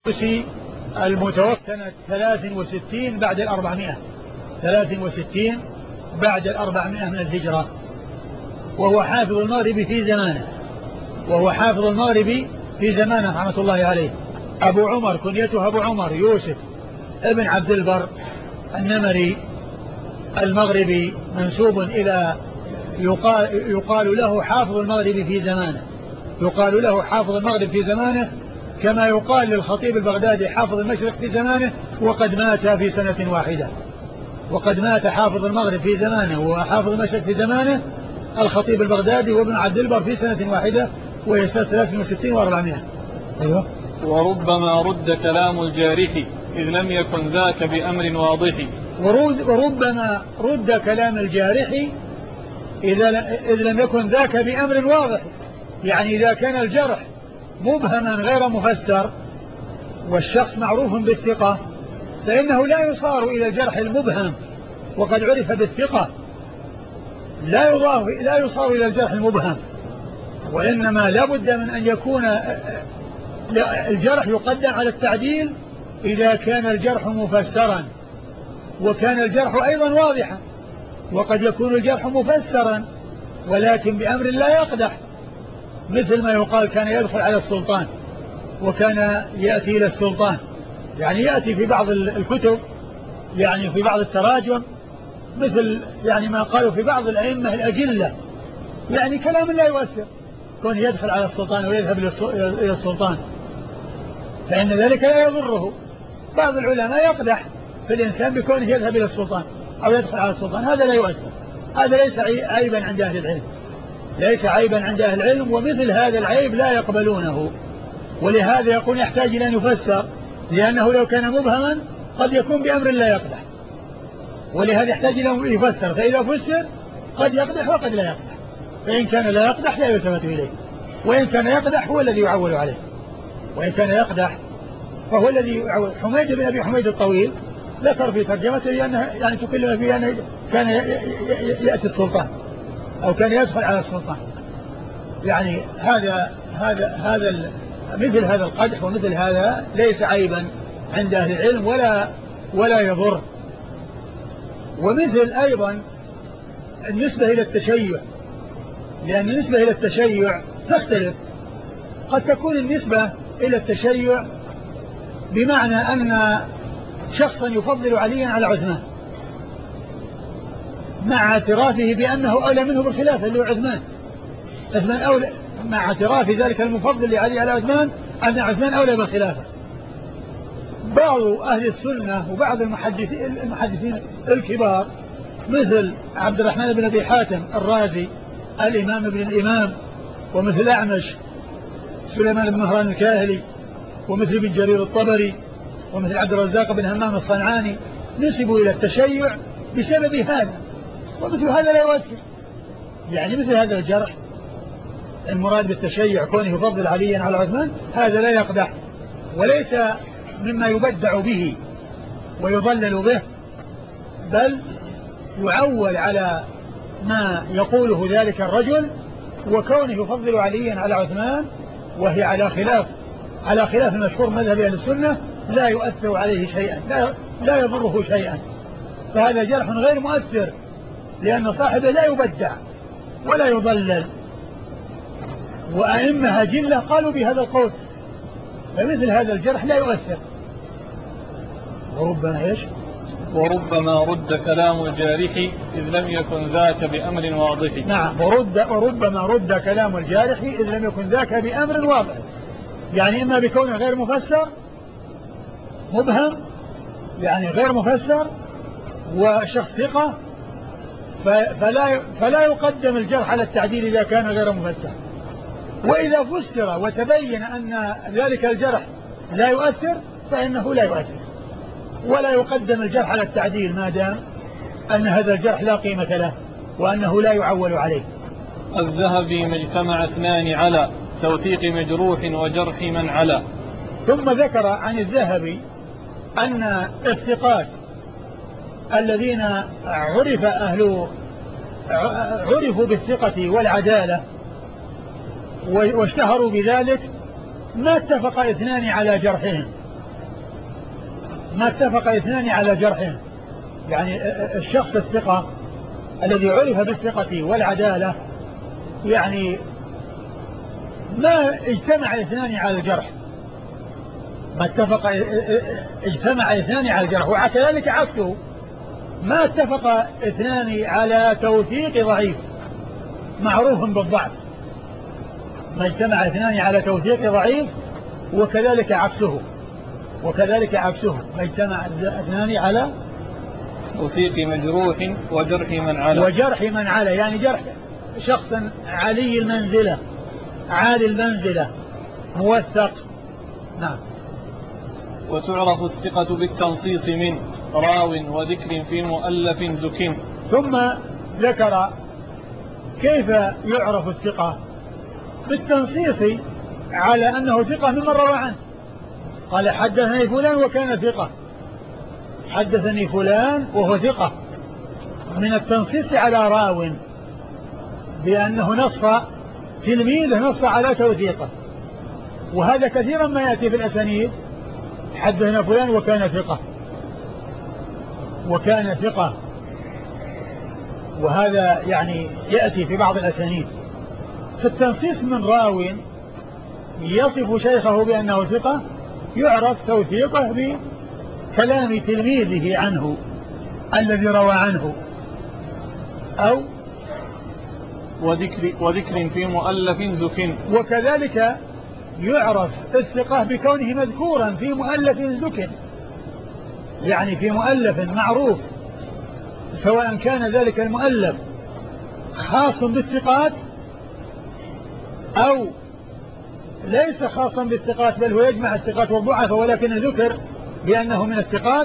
الطوسي المتوفى سنة 63 بعد 400، 63 بعد 400 من الهجرة، وهو حافظ المغرب في زمانه، رحمة الله عليه. أبو عمر، كنيته أبو عمر يوسف ابن عبد البر النمري المغربي، منسوب إلى يقال له حافظ المغرب في زمانه، كما يقال للخطيب البغدادي حافظ المشرق في زمانه، وقد مات في سنة واحدة. وقد مات حافظ المغرب في زمانه وحافظ المشرق في زمانه الخطيب البغدادي وابن عبد البر في سنة واحدة، وهي سنة 63 و400. أيوه. وربما رد كلام الجارح إذ لم يكن ذاك بأمر واضح. وربما رد كلام الجارح إذ لم يكن ذاك بأمر واضح، يعني إذا كان الجرح مبهما غير مفسر والشخص معروف بالثقة، فإنه لا يصار إلى الجرح المبهم وقد عرف بالثقة، لا يصار إلى الجرح المبهم، وإنما لا بد من أن يكون الجرح يقدم على التعديل إذا كان الجرح مفسرا، وكان الجرح أيضا واضحا. وقد يكون الجرح مفسرا ولكن بأمر لا يقدح، مثل ما يقال كان يدخل على السلطان وكان يأتي إلى السلطان، يعني يأتي في بعض الكتب، يعني في بعض التراجم، مثل يعني ما قالوا في بعض الأئمة الأجلة، يعني كلام لا يؤثر، كون يدخل على السلطان ويذهب إلى السلطان، فإن ذلك لا يضره. بعض العلماء يقدح في الإنسان بكونه يذهب إلى السلطان أو يدخل على السلطان، هذا لا يؤثر، هذا ليس عيبا عند أهل العلم، ومثل هذا العيب لا يقبلونه، ولهذا يكون يحتاج إلى أن يفسر، لأنه لو كان مبهما قد يكون بأمر لا يقدح، ولهذا يحتاج إلى أن يفسر، فإذا فسر قد يقدح وقد لا يقدح، فإن كان لا يقدح لا يلتفت إليه، وإن كان يقدح هو الذي يعول عليه، وإن كان يقدح فهو الذي يعول. حميد بن أبي حميد الطويل ذكر في ترجمته يعني تكلم فيه أنه كان يأتي السلطان أو كان يدخل على السلطان، يعني مثل هذا القدح ومثل هذا ليس عيبا عند أهل العلم ولا يضر. ومثل أيضا النسبة إلى التشيع، لأن النسبة إلى التشيع تختلف، قد تكون النسبة إلى التشيع بمعنى أن شخصا يفضل عليا على عثمان مع اعترافه بأنه أولى منه بالخلافة اللي هو عثمان أولى، مع اعتراف ذلك المفضل لعلي على عثمان أن عثمان أولى بالخلافة. بعض أهل السنة وبعض المحدثين الكبار مثل عبد الرحمن بن أبي حاتم الرازي الإمام ابن الإمام، ومثل أعمش سليمان بن مهران الكاهلي، ومثل ابن جرير الطبري، ومثل عبد الرزاق بن همام الصنعاني، نسبوا إلى التشيع بسبب هذا، ومثل هذا لا يؤثر، يعني مثل هذا الجرح المراد بالتشيع كونه يفضل عليا على عثمان، هذا لا يقدح وليس مما يبدع به ويضلل به، بل يعول على ما يقوله ذلك الرجل، وكونه يفضل عليا على عثمان وهي على خلاف المشهور مذهب أهل السنة لا يؤثر عليه شيئا، لا يضره شيئا، فهذا جرح غير مؤثر، لأن صاحبه لا يبدع ولا يضلل، وأئمة أجلة قالوا بهذا القول، فمثل هذا الجرح لا يؤثر. وربما رد كلام الجارح إذ لم يكن ذاك بأمر واضح. نعم، وربما رد كلام الجارح إذ لم يكن ذاك بأمر واضح، يعني إما بكونه غير مفسر مبهم، يعني غير مفسر وشخص ثقة، فلا يقدم الجرح على التعديل إذا كان غير مفسر، وإذا فسر وتبين أن ذلك الجرح لا يؤثر فإنه لا يؤثر، ولا يقدم الجرح على التعديل ما دام أن هذا الجرح لا قيمة له وأنه لا يعول عليه. الذهبي ما اجتمع اثنان على توثيق مجروح وجرح من علا. ثم ذكر عن الذهبي أن الثقات الذين عرفوا بالثقة والعدالة واشتهروا بذلك ما اتفق اثنان على جرحهم، ما اتفق اثنان على جرحه، يعني الشخص الثقة الذي عرف بالثقة والعدالة يعني ما اجتمع اثنان على الجرح، ما اتفق اجتمع اثنان على الجرح، وكذلك عكسه ما اتفق اثنان على توثيق ضعيف معروف بالضعف، ما اجتمع اثنان على توثيق ضعيف وكذلك عكسه، ما اجتمع اثنان على توثيق مجروح وجرح من علا، يعني جرح شخص عالي المنزلة موثق. نعم. وتعرف الثقة بالتنصيص من راو وذكر في مؤلف زكٍ. ثم ذكر كيف يعرف الثقة بالتنصيص على أنه ثقة ممن روى عنه. قال حدثني فلان وكان ثقة، حدثني فلان وهو ثقة، من التنصيص على راو بأنه نص تلميذه نص على توثيقه، وهذا كثيرا ما يأتي في الأسانيد، حدثنا فلان وكان ثقة، وهذا يعني يأتي في بعض الأسانيد. فالتنصيص من راو يصف شيخه بأنه ثقة يعرف توثيقه بكلام تلميذه عنه الذي روى عنه، أو وذكر في مؤلف زكٍ. وكذلك يعرف الثقة بكونه مذكورا في مؤلف زكٍ، يعني في مؤلف معروف، سواء كان ذلك المؤلف خاص بالثقات أو ليس خاصا بالثقات بل هو يجمع الثقات والضعف ولكن ذكر بأنه من الثقات،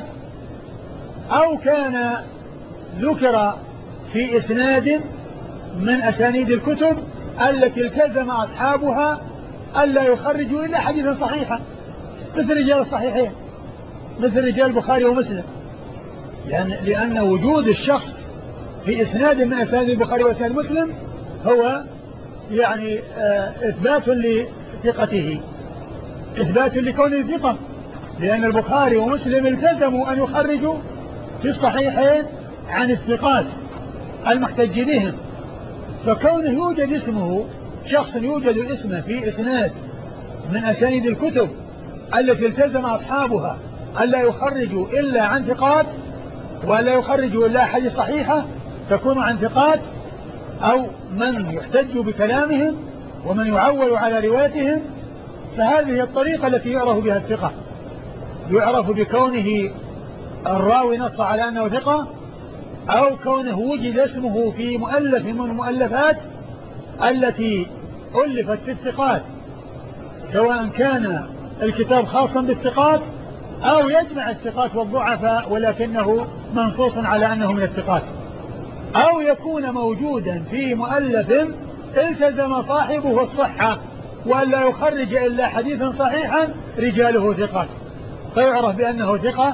أو كان ذكر في إسناد من أسانيد الكتب التي التزم أصحابها ألا يخرجوا إلا حديثا صحيحا، مثل رجال الصحيحين، مثل رجال البخاري ومسلم، لأن وجود الشخص في إسناد من أسانيد البخاري وأسانيد مسلم هو يعني إثبات لثقته، إثبات لكونه ثقة، لأن البخاري ومسلم التزموا أن يخرجوا في الصحيحين عن الثقات المحتج بهم، فكونه يوجد اسمه، شخص يوجد اسمه في إسناد من أسانيد الكتب التي التزم أصحابها ألا يخرجوا إلا عن ثقات ولا يخرجوا إلا أحاديث صحيحة تكون عن ثقات أو من يحتج بكلامهم ومن يعول على روايتهم، فهذه الطريقة التي يعرف بها الثقة، يعرف بكونه الراوي نص على أنه ثقة، أو كونه وجد اسمه في مؤلف من المؤلفات التي ألفت في الثقات، سواء كان الكتاب خاصا بالثقات أو يجمع الثقات والضعفاء ولكنه منصوص على أنه من الثقات، أو يكون موجودا في مؤلف التزم صاحبه الصحة وألا يخرج إلا حديثا صحيحا رجاله ثقات، فيعرف بأنه ثقة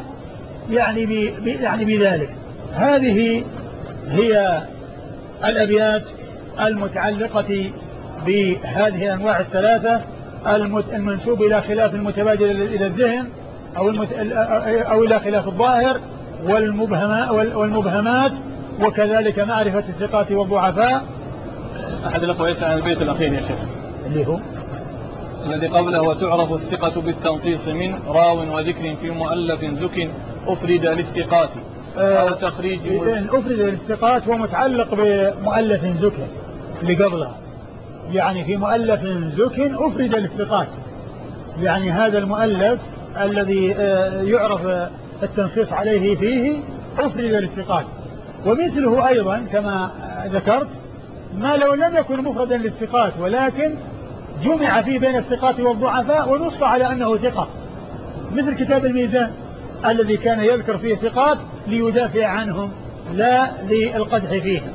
يعني بذلك. هذه هي الأبيات المتعلقة بهذه الأنواع الثلاثة المنسوب إلى خلاف المتبادل إلى الذهن أو إلى خلاف الظاهر والمبهمات، وكذلك معرفة الثقات والضعفاء. أحد الأخوة يسأل عن البيت الأخير يا شيخ اللي هو الذي قبله: وتعرف الثقة بالتنصيص من راو وذكر في مؤلف زك أفرد للثقات أو تخريج. أفرد للثقات ومتعلق بمؤلف زك اللي قبلها، يعني في مؤلف زك أفرد للثقات، يعني هذا المؤلف الذي يعرف التنصيص عليه فيه أفرد للثقات. ومثله أيضا كما ذكرت ما لو لم يكن مفردا للثقات ولكن جمع فيه بين الثقات والضعفاء ونص على أنه ثقة، مثل كتاب الميزان الذي كان يذكر فيه ثقات ليدافع عنهم لا للقدح فيهم،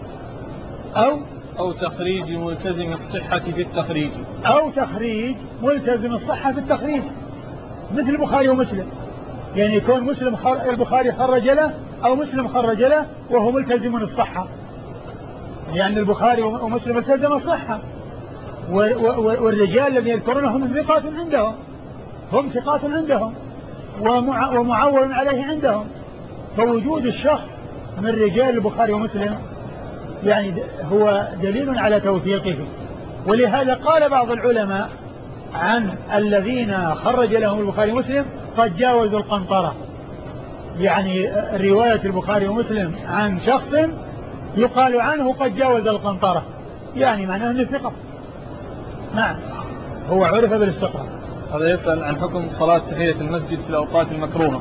أو تخريج ملتزم الصحة في التخريج، أو تخريج ملتزم الصحة في التخريج، مثل البخاري ومسلم، يعني يكون البخاري خرج له أو مسلم خرج له وهو ملتزم الصحة، لأن البخاري ومسلم التزم الصحة، والرجال الذين يذكرونهم ثقات عندهم، هم ثقات عندهم، ومعول عليه عندهم. فوجود الشخص من رجال البخاري ومسلم يعني هو دليل على توثيقه. ولهذا قال بعض العلماء عن الذين خرج لهم البخاري ومسلم قد جاوزوا القنطرة، يعني رواية البخاري ومسلم عن شخص يقال عنه قد جاوز القنطرة، يعني معناه أنه ثقة. نعم، هو عرف بالاستقراء. هذا يسأل عن حكم صلاة تحية المسجد في الأوقات المكروهة.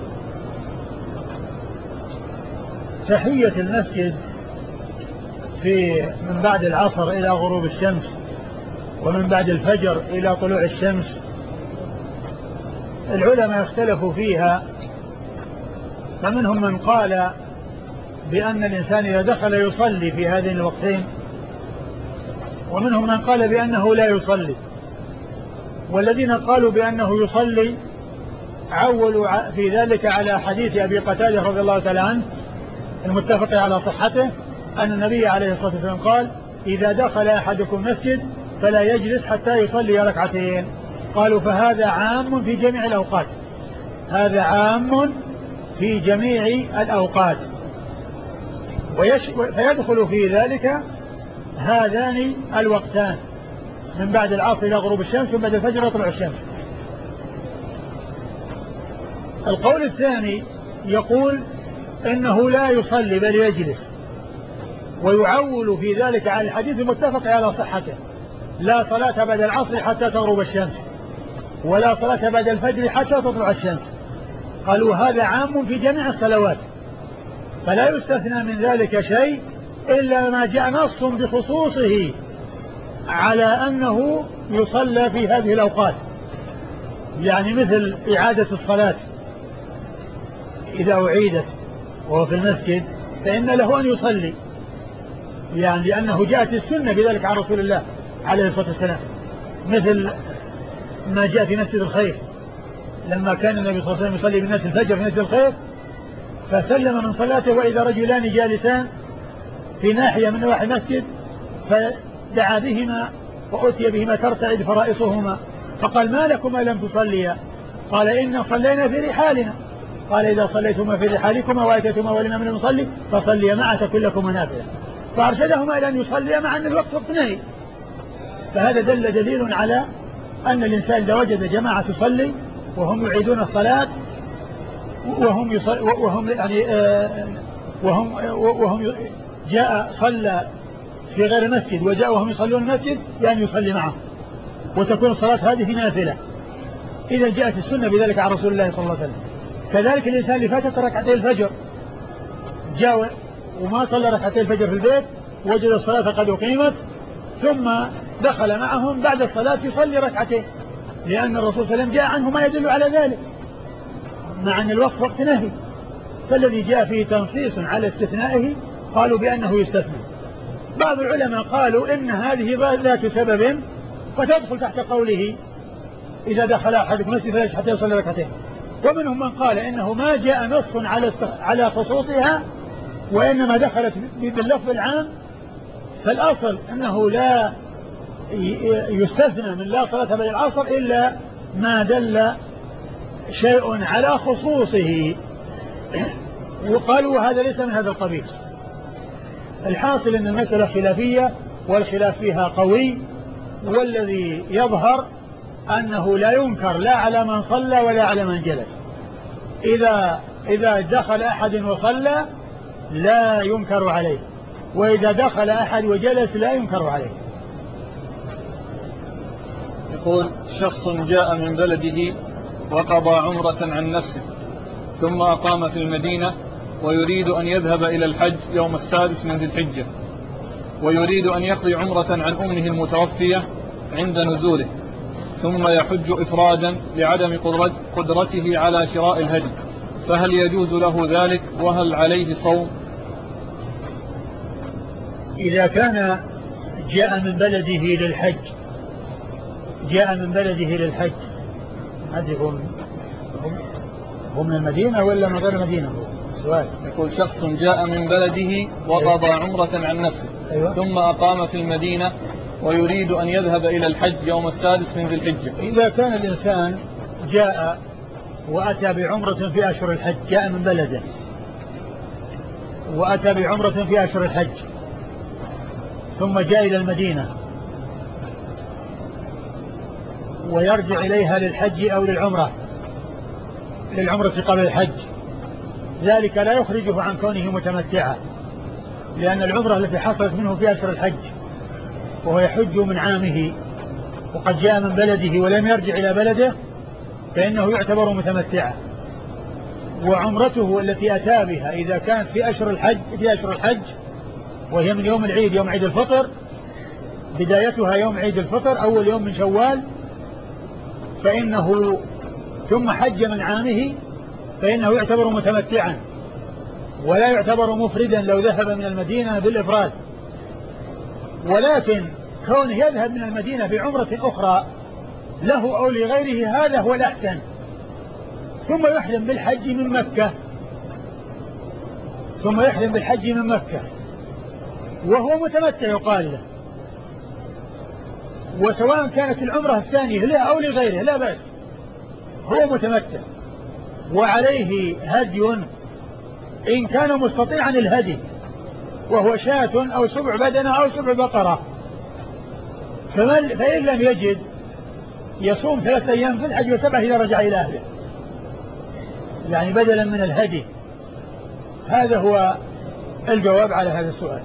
تحية المسجد من بعد العصر إلى غروب الشمس، ومن بعد الفجر إلى طلوع الشمس، العلماء اختلفوا فيها، فمنهم من قال بأن الإنسان إذا دخل يصلي في هذين الوقتين، ومنهم من قال بأنه لا يصلي. والذين قالوا بأنه يصلي عولوا في ذلك على حديث أبي قتادة رضي الله تعالى عنه المتفق على صحته أن النبي عليه الصلاة والسلام قال: إذا دخل أحدكم مسجد فلا يجلس حتى يصلي ركعتين. قالوا فهذا عام في جميع الأوقات، هذا عام في جميع الأوقات، فيدخل في ذلك هذان الوقتان من بعد العصر إلى غروب الشمس ومن بعد الفجر إلى طلوع الشمس. القول الثاني يقول إنه لا يصلي بل يجلس، ويعول في ذلك على الحديث المتفق على صحته: لا صلاة بعد العصر حتى تغرب الشمس، ولا صلاة بعد الفجر حتى تطلع الشمس. قالوا هذا عام في جميع الصلوات، فلا يستثنى من ذلك شيء إلا ما جاء نص بخصوصه على أنه يصلى في هذه الأوقات، يعني مثل إعادة الصلاة إذا أعيدت وهو في المسجد فإن له أن يصلي، يعني لأنه جاءت السنة بذلك عن رسول الله عليه الصلاة والسلام، مثل ما جاء في مسجد الخير لما كان النبي صلى الله عليه وسلم يصلي بالناس الفجر في مسجد الخير، فسلم من صلاته وإذا رجلان جالسان في ناحية من نواحي المسجد، فدعا بهما وأتي بهما ترتعد فرائصهما، فقال: ما لكما لم تصليا؟ قال: إن صلينا في رحالنا. قال: إذا صليتما في رحالكما وأتيتما ولم من المصلي فصليا معه كلكما نافلة. فأرشدهما إلى أن يصليا مع أن الوقت وقت نهي. فهذا دليل على أن الإنسان إذا وجد جماعة تصلي وهم يعيدون الصلاة وهم جاء صلى في غير المسجد وجاء وهم يصلون المسجد، يعني يصلي معهم وتكون الصلاة هذه نافلة إذا جاءت السنة بذلك عن رسول الله صلى الله عليه وسلم. كذلك الإنسان اللي فاتت ركعتي الفجر جاء وما صلى ركعتي الفجر في البيت، وجد الصلاة قد أقيمت ثم دخل معهم بعد الصلاة يصلي ركعتين، لأن الرسول صلى الله عليه وسلم جاء عنه ما يدل على ذلك، مع أن الوقت وقت نهي. فالذي جاء فيه تنصيص على استثنائه قالوا بأنه يستثنى. بعض العلماء قالوا إن هذه ذات سبب فتدخل تحت قوله: إذا دخل أحدكم مسجد فلا يجلس حتى يصلي ركعتين. ومنهم من قال إنه ما جاء نص على خصوصها، وإنما دخلت باللفظ العام، فالأصل أنه لا يستثنى من لا صلاة بعد العصر إلا ما دل شيء على خصوصه. وقالوا هذا ليس من هذا القبيل. الحاصل أن المسألة خلافية والخلاف فيها قوي، والذي يظهر أنه لا ينكر لا على من صلى ولا على من جلس. إذا دخل أحد وصلى لا ينكر عليه، وإذا دخل أحد وجلس لا ينكر عليه. يقول: شخص جاء من بلده وقضى عمرة عن نفسه ثم أقام في المدينة ويريد أن يذهب إلى الحج يوم السادس من ذي الحجة، ويريد أن يقضي عمرة عن أمه المتوفية عند نزوله، ثم يحج إفرادا لعدم قدرته على شراء الهدي، فهل يجوز له ذلك وهل عليه صوم؟ إذا كان جاء من بلده للحج هذه هم من المدينة ولا من غير المدينة؟ سؤال. يقول: شخص جاء من بلده وقضى عمرة عن نفسه. أيوة. ثم أقام في المدينة ويريد أن يذهب إلى الحج يوم السادس من ذي الحجة. إذا كان الإنسان جاء وأتى بعمرة في أشهر الحج، جاء من بلده وأتى بعمرة في أشهر الحج ثم جاء إلى المدينة ويرجع إليها للحج أو للعمرة قبل الحج، ذلك لا يخرجه عن كونه متمتعا، لأن العمرة التي حصلت منه في أشهر الحج وهو يحج من عامه وقد جاء من بلده ولم يرجع إلى بلده فإنه يعتبر متمتعا. وعمرته التي أتى بها إذا كانت في أشهر الحج وهي من يوم العيد، يوم عيد الفطر، بدايتها يوم عيد الفطر أول يوم من شوال، فإنه ثم حج من عامه فإنه يعتبر متمتعا ولا يعتبر مفردا لو ذهب من المدينة بالإفراد. ولكن كونه يذهب من المدينة بعمرة أخرى له أو لغيره هذا هو الأحسن، ثم يحرم بالحج من مكة وهو متمتع يقال له، وسواء كانت العمرة الثانية له أو لغيره لا بأس، هو متمتع وعليه هدي إن كان مستطيعا الهدي وهو شاة أو سبع بدنة أو سبع بقرة، فإن لم يجد يصوم 3 أيام في الحج و7 إذا رجع إلى أهله، يعني بدلا من الهدي. هذا هو الجواب على هذا السؤال.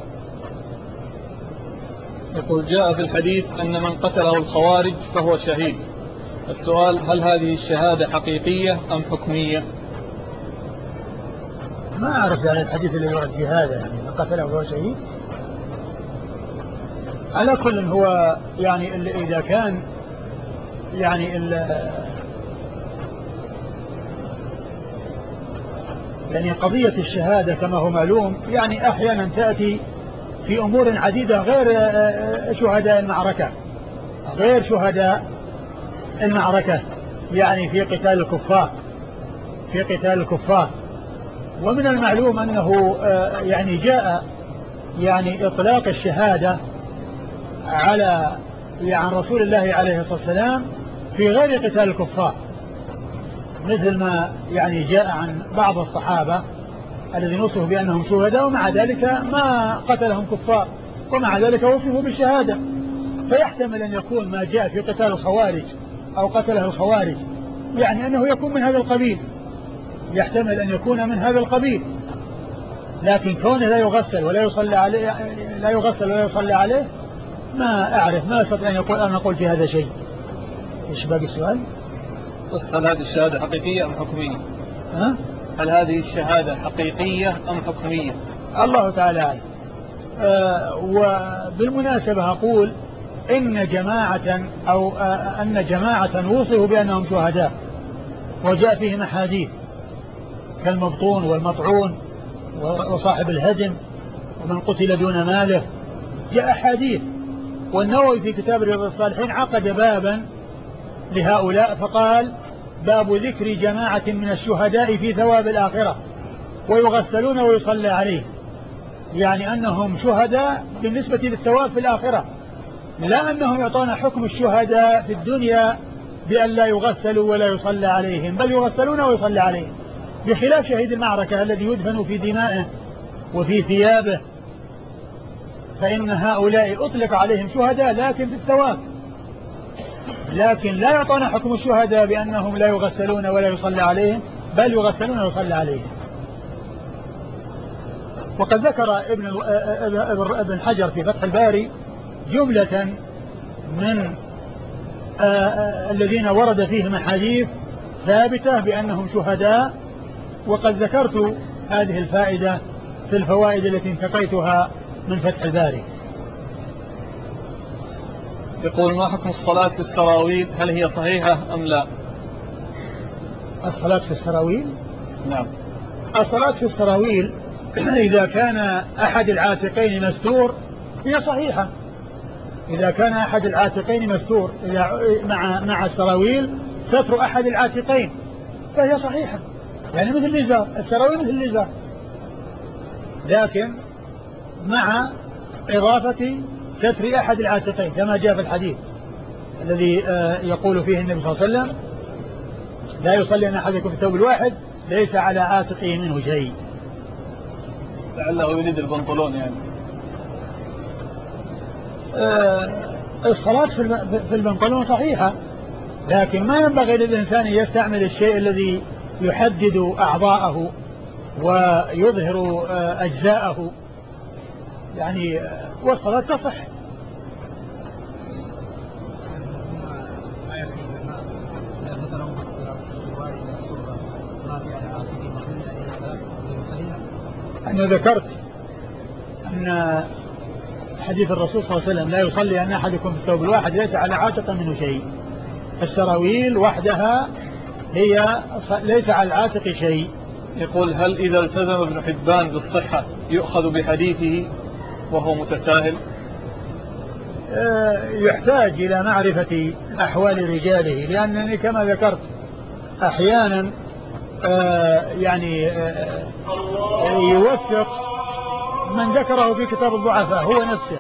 يقول جاء في الحديث أن من قتله الخوارج فهو شهيد. السؤال: هل هذه الشهادة حقيقية أم حكمية؟ ما أعرف يعني الحديث اللي ورد في هذا، يعني من قتله فهو شهيد. على كل هو يعني إذا كان يعني قضية الشهادة كما هو معلوم يعني أحيانا تأتي في أمور عديدة غير شهداء المعركة، يعني في قتال الكفار. ومن المعلوم أنه يعني جاء يعني إطلاق الشهادة على عن رسول الله عليه الصلاة والسلام في غير قتال الكفار، مثل ما يعني جاء عن بعض الصحابة الذين وصفوا بأنهم شهداء ومع ذلك ما قتلهم كفار ومع ذلك وصفوا بالشهادة. فيحتمل أن يكون ما جاء في قتال الخوارج أو قتله الخوارج يعني أنه يكون من هذا القبيل، يحتمل أن يكون من هذا القبيل، لكن كونه لا يغسل ولا يصلى عليه ما أعرف، ما أستطيع أن أقول في هذا شيء. إيش باقي السؤال؟ بس هل هذه الشهادة حقيقية أم حكمية؟ هل هذه الشهادة حقيقية أم حكمية؟ الله تعالى أعلم. وبالمناسبة أقول إن جماعة وصفوا بأنهم شهداء وجاء فيهم أحاديث كالمبطون والمطعون وصاحب الهدم ومن قتل دون ماله، جاء أحاديث. والنووي في كتاب رياض الصالحين عقد بابا لهؤلاء فقال: باب ذكر جماعة من الشهداء في ثواب الآخرة ويغسلون ويصلى عليه، يعني أنهم شهداء بالنسبة للثواب في الآخرة، لا أنهم يعطون حكم الشهداء في الدنيا بأن لا يغسلوا ولا يصلى عليهم، بل يغسلون ويصلى عليهم، بخلاف شهيد المعركة الذي يدفن في دمائه وفي ثيابه، فإن هؤلاء أطلق عليهم شهداء لكن في الثواب، لكن لا يعطون حكم الشهداء بأنهم لا يغسلون ولا يصلى عليهم، بل يغسلون ويصلى عليهم. وقد ذكر ابن حجر في فتح الباري جملة من الذين ورد فيهم أحاديث ثابتة بأنهم شهداء، وقد ذكرت هذه الفائدة في الفوائد التي انتقيتها من فتح الباري. يقول: ما حكم الصلاة في السراويل؟ هل هي صحيحة أم لا؟ الصلاة في السراويل؟ نعم. الصلاة في السراويل إذا كان أحد العاتقين مستور هي صحيحة. إذا كان أحد العاتقين مستور مع السراويل ستر أحد العاتقين فهي صحيحة، يعني مثل الإزار، السراويل مثل الإزار، لكن مع إضافة ستر أحد العاتقين كما جاء في الحديث الذي يقول فيه النبي صلى الله عليه وسلم: لا يصلي أن أحدكم في الثوب الواحد ليس على عاتقه منه شيء. لعله يريد البنطلون يعني. الصلاة في البنطلون صحيحة، لكن ما ينبغي للإنسان أن يستعمل الشيء الذي يحدد أعضاءه ويظهر أجزاءه يعني، والصلاة تصح. أنا ذكرت أن حديث الرسول صلى الله عليه وسلم لا يصلي أن أحدكم في الثوب الواحد ليس على عاتق منه شيء. السراويل وحدها هي ليس على العاتق شيء. يقول هل إذا التزم ابن حبان بالصحة يؤخذ بحديثه وهو متساهل؟ يحتاج إلى معرفة أحوال رجاله، لأنني كما ذكرت أحيانا يعني يوثق من ذكره في كتاب الضعفاء هو نفسه.